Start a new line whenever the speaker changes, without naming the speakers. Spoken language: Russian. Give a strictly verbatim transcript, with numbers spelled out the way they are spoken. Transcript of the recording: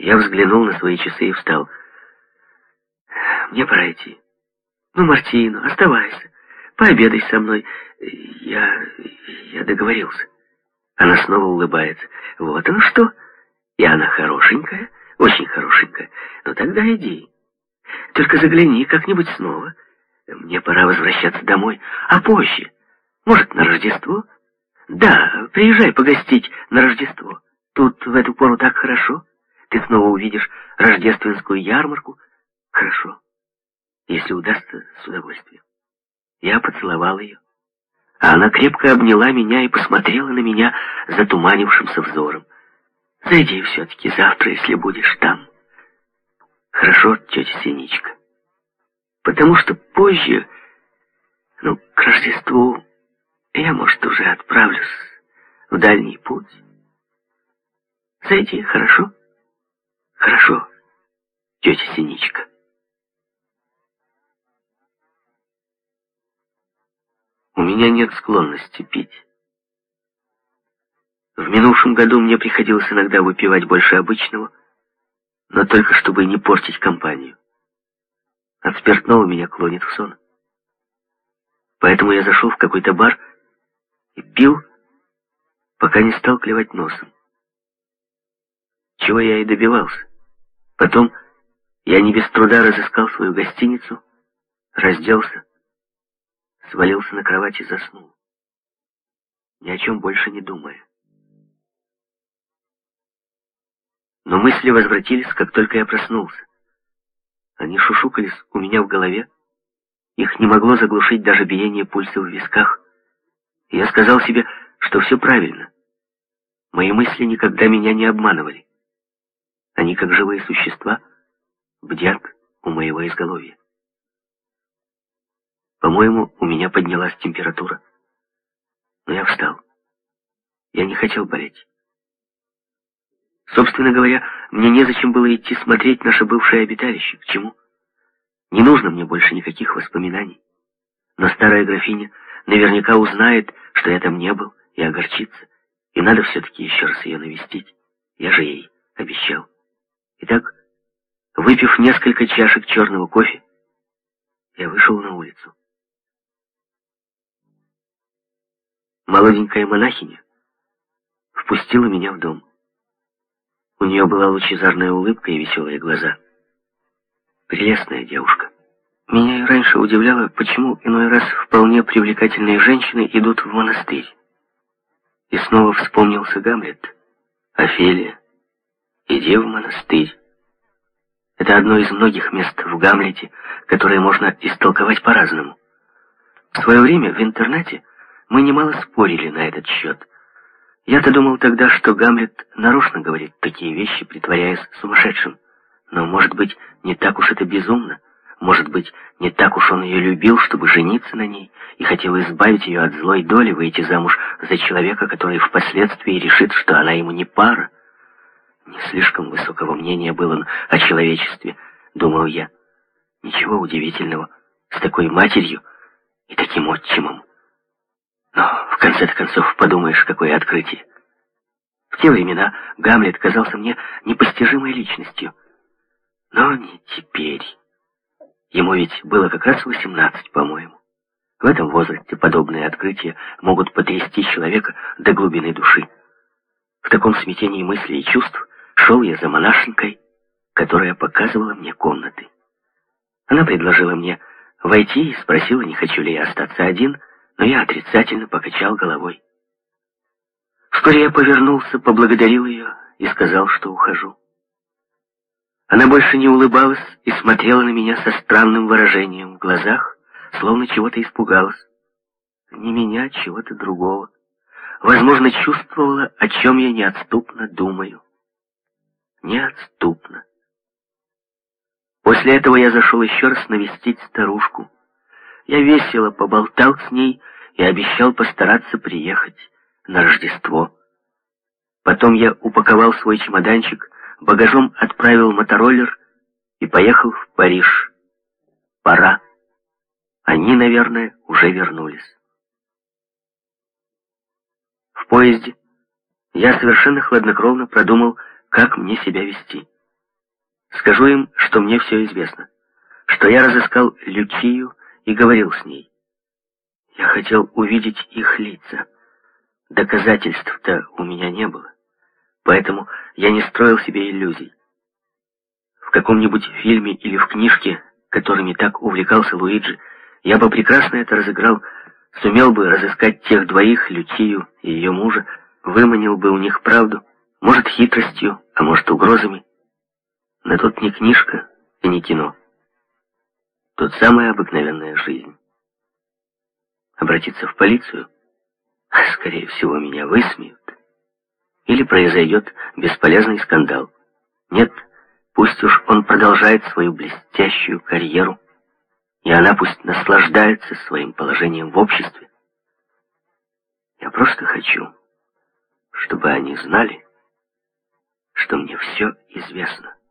Я взглянул на свои часы и встал. Мне пора идти. Ну, Мартину, оставайся. Пообедай со мной. Я... я договорился. Она снова улыбается. Вот оно что. И она хорошенькая, очень хорошенькая. Ну, тогда иди. Только загляни как-нибудь снова. Мне пора возвращаться домой. А позже? Может, на Рождество? Да, приезжай погостить на Рождество. Тут в эту пору так хорошо. Ты снова увидишь рождественскую ярмарку. Хорошо. Если удастся, с удовольствием. Я поцеловал ее. А она крепко обняла меня и посмотрела на меня затуманившимся взором. Зайди все-таки завтра, если будешь там. Хорошо, тетя Синичка. Потому что позже, ну, к Рождеству, я, может, уже отправлюсь в дальний путь. Зайди, хорошо? Хорошо, тетя Синичка. У меня нет склонности пить. В минувшем году мне приходилось иногда выпивать больше обычного, но только чтобы не портить компанию. От спиртного меня клонит в сон. Поэтому я зашел в какой-то бар и пил, пока не стал клевать носом. Чего я и добивался. Потом я не без труда разыскал свою гостиницу, разделся, свалился на кровать и заснул, ни о чем больше не думая. Но мысли возвратились, как только я проснулся. Они шушукались у меня в голове. Их не могло заглушить даже биение пульса в висках. И я сказал себе, что все правильно. Мои мысли никогда меня не обманывали. Они, как живые существа, бдят у моего изголовья. По-моему, у меня поднялась температура. Но я встал. Я не хотел болеть. Собственно говоря, мне незачем было идти смотреть наше бывшее обиталище. К чему? Не нужно мне больше никаких воспоминаний. Но старая графиня наверняка узнает, что я там не был, и огорчится. И надо все-таки еще раз ее навестить. Я же ей обещал. Итак, выпив несколько чашек черного кофе, я вышел на улицу. Молоденькая монахиня впустила меня в дом. У нее была лучезарная улыбка и веселые глаза. Прелестная девушка. Меня и раньше удивляло, почему иной раз вполне привлекательные женщины идут в монастырь. И снова вспомнился Гамлет. Офелия, иди в монастырь. Это одно из многих мест в Гамлете, которые можно истолковать по-разному. В свое время в интернете мы немало спорили на этот счет. Я-то думал тогда, что Гамлет нарочно говорит такие вещи, притворяясь сумасшедшим. Но, может быть, не так уж это безумно. Может быть, не так уж он ее любил, чтобы жениться на ней, и хотел избавить ее от злой доли, выйти замуж за человека, который впоследствии решит, что она ему не пара. Не слишком высокого мнения был он о человечестве, думал я. Ничего удивительного, с такой матерью и таким отчимом. Но, в конце-то концов, подумаешь, какое открытие. В те времена Гамлет казался мне непостижимой личностью. Но не теперь. Ему ведь было как раз восемнадцать, по-моему. В этом возрасте подобные открытия могут потрясти человека до глубины души. В таком смятении мыслей и чувств шел я за монашенкой, которая показывала мне комнаты. Она предложила мне войти и спросила, не хочу ли я остаться один, но я отрицательно покачал головой. Вскоре я повернулся, поблагодарил ее и сказал, что ухожу. Она больше не улыбалась и смотрела на меня со странным выражением в глазах, словно чего-то испугалась. Не меня, чего-то другого. Возможно, чувствовала, о чем я неотступно думаю. Неотступно. После этого я зашел еще раз навестить старушку. Я весело поболтал с ней и обещал постараться приехать на Рождество. Потом я упаковал свой чемоданчик, багажом отправил мотороллер и поехал в Париж. Пора. Они, наверное, уже вернулись. В поезде я совершенно хладнокровно продумал, как мне себя вести. Скажу им, что мне все известно, что я разыскал Лючию и говорил с ней. Я хотел увидеть их лица. Доказательств-то у меня не было, поэтому я не строил себе иллюзий. В каком-нибудь фильме или в книжке, которыми так увлекался Луиджи, я бы прекрасно это разыграл, сумел бы разыскать тех двоих, Лючию и ее мужа, выманил бы у них правду, может, хитростью, а может, угрозами. Но тут не книжка и не кино. Тут самая обыкновенная жизнь. Обратиться в полицию? Скорее всего, меня высмеют. Или произойдет бесполезный скандал. Нет, пусть уж он продолжает свою блестящую карьеру, и она пусть наслаждается своим положением в обществе. Я просто хочу, чтобы они знали, что мне все известно.